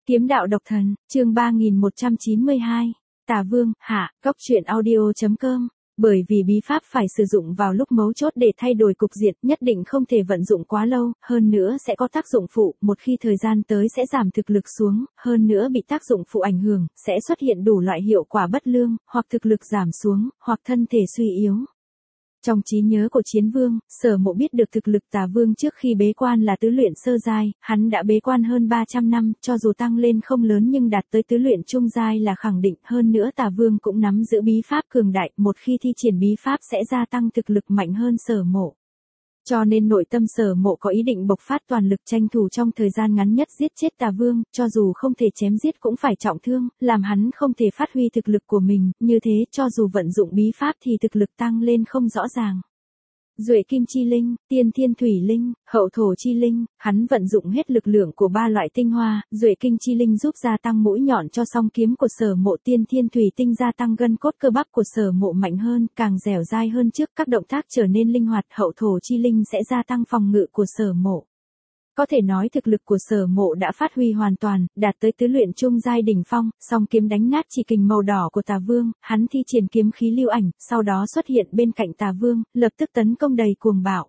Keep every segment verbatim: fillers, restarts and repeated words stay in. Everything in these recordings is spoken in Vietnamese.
Kiếm đạo độc thần, chương ba nghìn một trăm chín mươi hai. Tà Vương, hạ, cốc truyện audio chấm com. Bởi vì bí pháp phải sử dụng vào lúc mấu chốt để thay đổi cục diện, nhất định không thể vận dụng quá lâu, hơn nữa sẽ có tác dụng phụ, một khi thời gian tới sẽ giảm thực lực xuống, hơn nữa bị tác dụng phụ ảnh hưởng, sẽ xuất hiện đủ loại hiệu quả bất lương, hoặc thực lực giảm xuống, hoặc thân thể suy yếu. Trong trí nhớ của Chiến Vương, Sở Mộ biết được thực lực Tà Vương trước khi bế quan là tứ luyện sơ giai, hắn đã bế quan hơn ba trăm năm, cho dù tăng lên không lớn nhưng đạt tới tứ luyện trung giai là khẳng định, hơn nữa Tà Vương cũng nắm giữ bí pháp cường đại, một khi thi triển bí pháp sẽ gia tăng thực lực mạnh hơn Sở Mộ. Cho nên nội tâm Sở Mộ có ý định bộc phát toàn lực tranh thủ trong thời gian ngắn nhất giết chết Tà Vương, cho dù không thể chém giết cũng phải trọng thương, làm hắn không thể phát huy thực lực của mình, như thế cho dù vận dụng bí pháp thì thực lực tăng lên không rõ ràng. Duệ Kim Chi Linh, Tiên Thiên Thủy Linh, Hậu Thổ Chi Linh, hắn vận dụng hết lực lượng của ba loại tinh hoa, Duệ Kim Chi Linh giúp gia tăng mũi nhọn cho song kiếm của Sở Mộ, Tiên Thiên Thủy Tinh gia tăng gân cốt cơ bắp của Sở Mộ mạnh hơn, càng dẻo dai hơn trước, các động tác trở nên linh hoạt, Hậu Thổ Chi Linh sẽ gia tăng phòng ngự của Sở Mộ. Có thể nói thực lực của Sở Mộ đã phát huy hoàn toàn, đạt tới tứ luyện trung giai đỉnh phong, song kiếm đánh nát chỉ kình màu đỏ của Tà Vương, hắn thi triển kiếm khí lưu ảnh, sau đó xuất hiện bên cạnh Tà Vương, lập tức tấn công đầy cuồng bạo.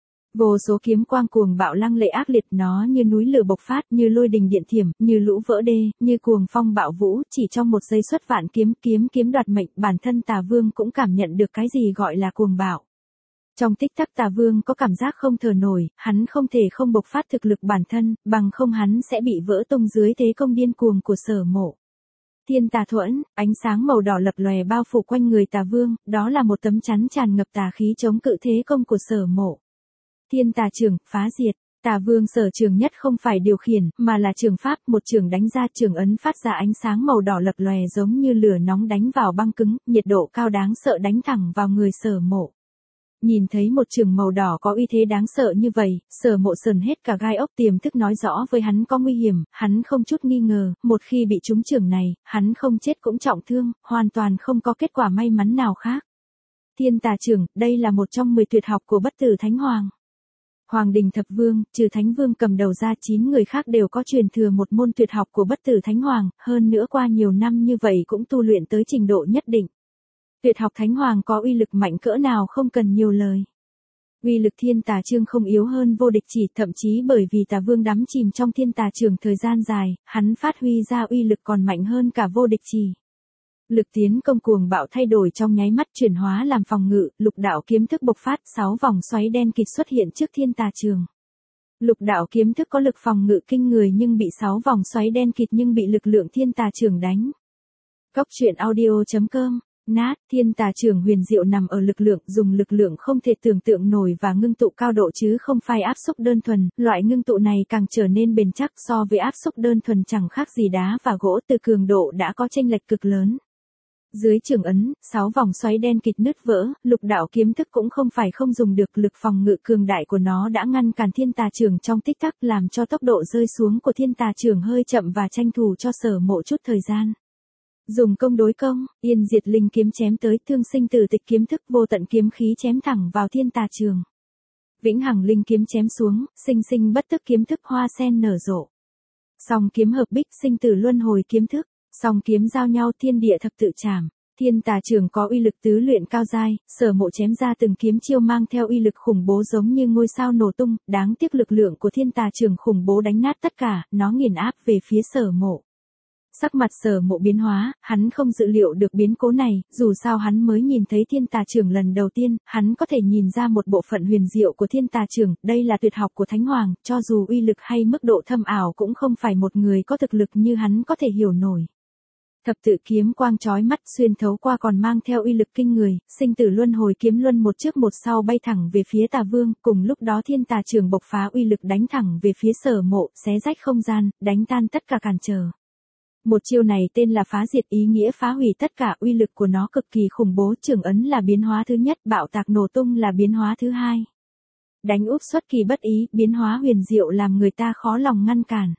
Vô số kiếm quang cuồng bạo lăng lệ ác liệt, nó như núi lửa bộc phát, như lôi đình điện thiểm, như lũ vỡ đê, như cuồng phong bạo vũ, chỉ trong một giây xuất vạn kiếm, kiếm kiếm đoạt mệnh, bản thân Tà Vương cũng cảm nhận được cái gì gọi là cuồng bạo. Trong tích tắc Tà Vương có cảm giác không thở nổi, hắn không thể không bộc phát thực lực bản thân, bằng không hắn sẽ bị vỡ tung dưới thế công điên cuồng của Sở Mộ. Thiên Tà Thuẫn, ánh sáng màu đỏ lập lòe bao phủ quanh người Tà Vương, đó là một tấm chắn tràn ngập tà khí chống cự thế công của Sở Mộ. Thiên Tà Chưởng, phá diệt. Tà Vương sở trường nhất không phải điều khiển, mà là trường pháp, một trường đánh ra, trường ấn phát ra ánh sáng màu đỏ lập lòe giống như lửa nóng đánh vào băng cứng, nhiệt độ cao đáng sợ đánh thẳng vào người Sở Mộ. Nhìn thấy một trường màu đỏ có uy thế đáng sợ như vậy, Sở Mộ sờn hết cả gai ốc, tiềm thức nói rõ với hắn có nguy hiểm, hắn không chút nghi ngờ, một khi bị trúng trường này, hắn không chết cũng trọng thương, hoàn toàn không có kết quả may mắn nào khác. Thiên Tà Chưởng, đây là một trong mười tuyệt học của Bất Tử Thánh Hoàng. Hoàng Đình Thập Vương, trừ Thánh Vương cầm đầu ra, chín người khác đều có truyền thừa một môn tuyệt học của Bất Tử Thánh Hoàng, hơn nữa qua nhiều năm như vậy cũng tu luyện tới trình độ nhất định. Tuyệt học Thánh Hoàng có uy lực mạnh cỡ nào không cần nhiều lời. Uy lực Thiên Tà Chưởng không yếu hơn Vô Địch Chỉ, thậm chí bởi vì Tà Vương đắm chìm trong Thiên Tà Chưởng thời gian dài, hắn phát huy ra uy lực còn mạnh hơn cả Vô Địch Chỉ. Lực tiến công cuồng bạo thay đổi trong nháy mắt, chuyển hóa làm phòng ngự, lục đạo kiếm thức bộc phát, sáu vòng xoáy đen kịt xuất hiện trước Thiên Tà Chưởng. Lục đạo kiếm thức có lực phòng ngự kinh người nhưng bị sáu vòng xoáy đen kịt nhưng bị lực lượng Thiên Tà Chưởng đánh. Cốc truyện audio chấm com. Nát, Thiên Tà Chưởng huyền diệu nằm ở lực lượng, dùng lực lượng không thể tưởng tượng nổi và ngưng tụ cao độ chứ không phải áp xúc đơn thuần, loại ngưng tụ này càng trở nên bền chắc, so với áp xúc đơn thuần chẳng khác gì đá và gỗ, từ cường độ đã có chênh lệch cực lớn. Dưới trường ấn, sáu vòng xoáy đen kịt nứt vỡ, lục đạo kiếm thức cũng không phải không dùng được, lực phòng ngự cường đại của nó đã ngăn cản Thiên Tà Chưởng trong tích tắc, làm cho tốc độ rơi xuống của Thiên Tà Chưởng hơi chậm và tranh thủ cho Sở Mộ chút thời gian. Dùng công đối công, Yên Diệt Linh kiếm chém tới, Thương Sinh Tử Tịch kiếm thức, vô tận kiếm khí chém thẳng vào Thiên Tà Chưởng. Vĩnh Hằng Linh kiếm chém xuống, Sinh Sinh Bất Tức kiếm thức, hoa sen nở rộ. Song kiếm hợp bích, Sinh Tử Luân Hồi kiếm thức, song kiếm giao nhau, Thiên Địa Thập Tự Trảm. Thiên Tà Chưởng có uy lực tứ luyện cao giai, Sở Mộ chém ra từng kiếm chiêu mang theo uy lực khủng bố giống như ngôi sao nổ tung, đáng tiếc lực lượng của Thiên Tà Chưởng khủng bố đánh nát tất cả, nó nghiền áp về phía Sở Mộ. Sắc mặt Sở Mộ biến hóa, hắn không dự liệu được biến cố này, dù sao hắn mới nhìn thấy Thiên Tà Chưởng lần đầu tiên, hắn có thể nhìn ra một bộ phận huyền diệu của Thiên Tà Chưởng, đây là tuyệt học của Thánh Hoàng, cho dù uy lực hay mức độ thâm ảo cũng không phải một người có thực lực như hắn có thể hiểu nổi. Thập tự kiếm quang chói mắt xuyên thấu qua còn mang theo uy lực kinh người, Sinh Tử Luân Hồi kiếm luân một trước một sau bay thẳng về phía Tà Vương, cùng lúc đó Thiên Tà Chưởng bộc phá uy lực đánh thẳng về phía Sở Mộ, xé rách không gian, đánh tan tất cả cản trở. Một chiêu này tên là phá diệt, ý nghĩa phá hủy tất cả, uy lực của nó cực kỳ khủng bố, trường ấn là biến hóa thứ nhất, bạo tạc nổ tung là biến hóa thứ hai. Đánh úp xuất kỳ bất ý, biến hóa huyền diệu làm người ta khó lòng ngăn cản.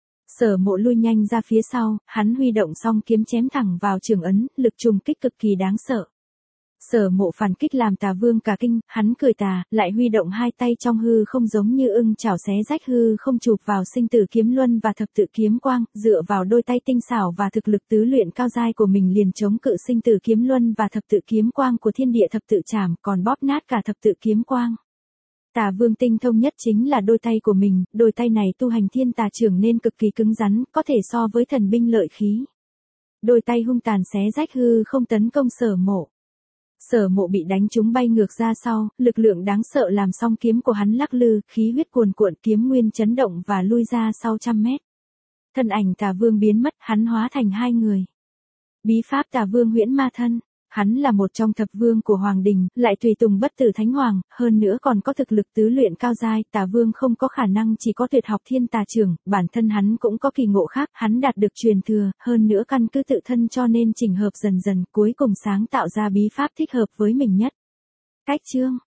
Sở Mộ lui nhanh ra phía sau, hắn huy động song kiếm chém thẳng vào trường ấn, lực trùng kích cực kỳ đáng sợ. Sở Mộ phản kích làm Tà Vương cả kinh, hắn cười tà, lại huy động hai tay trong hư không giống như ưng chảo xé rách hư không chụp vào sinh tử kiếm luân và thập tự kiếm quang, dựa vào đôi tay tinh xảo và thực lực tứ luyện cao giai của mình liền chống cự sinh tử kiếm luân và thập tự kiếm quang của thiên địa thập tự trảm, còn bóp nát cả thập tự kiếm quang. Tà Vương tinh thông nhất chính là đôi tay của mình, đôi tay này tu hành thiên tà trưởng nên cực kỳ cứng rắn, có thể so với thần binh lợi khí. Đôi tay hung tàn xé rách hư không tấn công Sở Mộ. Sở Mộ bị đánh trúng bay ngược ra sau, lực lượng đáng sợ làm song kiếm của hắn lắc lư, khí huyết cuồn cuộn, kiếm nguyên chấn động và lui ra sau trăm mét. Thân ảnh Tà Vương biến mất, hắn hóa thành hai người. Bí pháp Tà Vương huyễn ma thân. Hắn là một trong thập vương của Hoàng Đình, lại tùy tùng bất tử Thánh Hoàng, hơn nữa còn có thực lực tứ luyện cao giai, Tà Vương không có khả năng chỉ có tuyệt học thiên tà trưởng, bản thân hắn cũng có kỳ ngộ khác, hắn đạt được truyền thừa, hơn nữa căn cứ tự thân cho nên chỉnh hợp dần dần, cuối cùng sáng tạo ra bí pháp thích hợp với mình nhất. Cách chương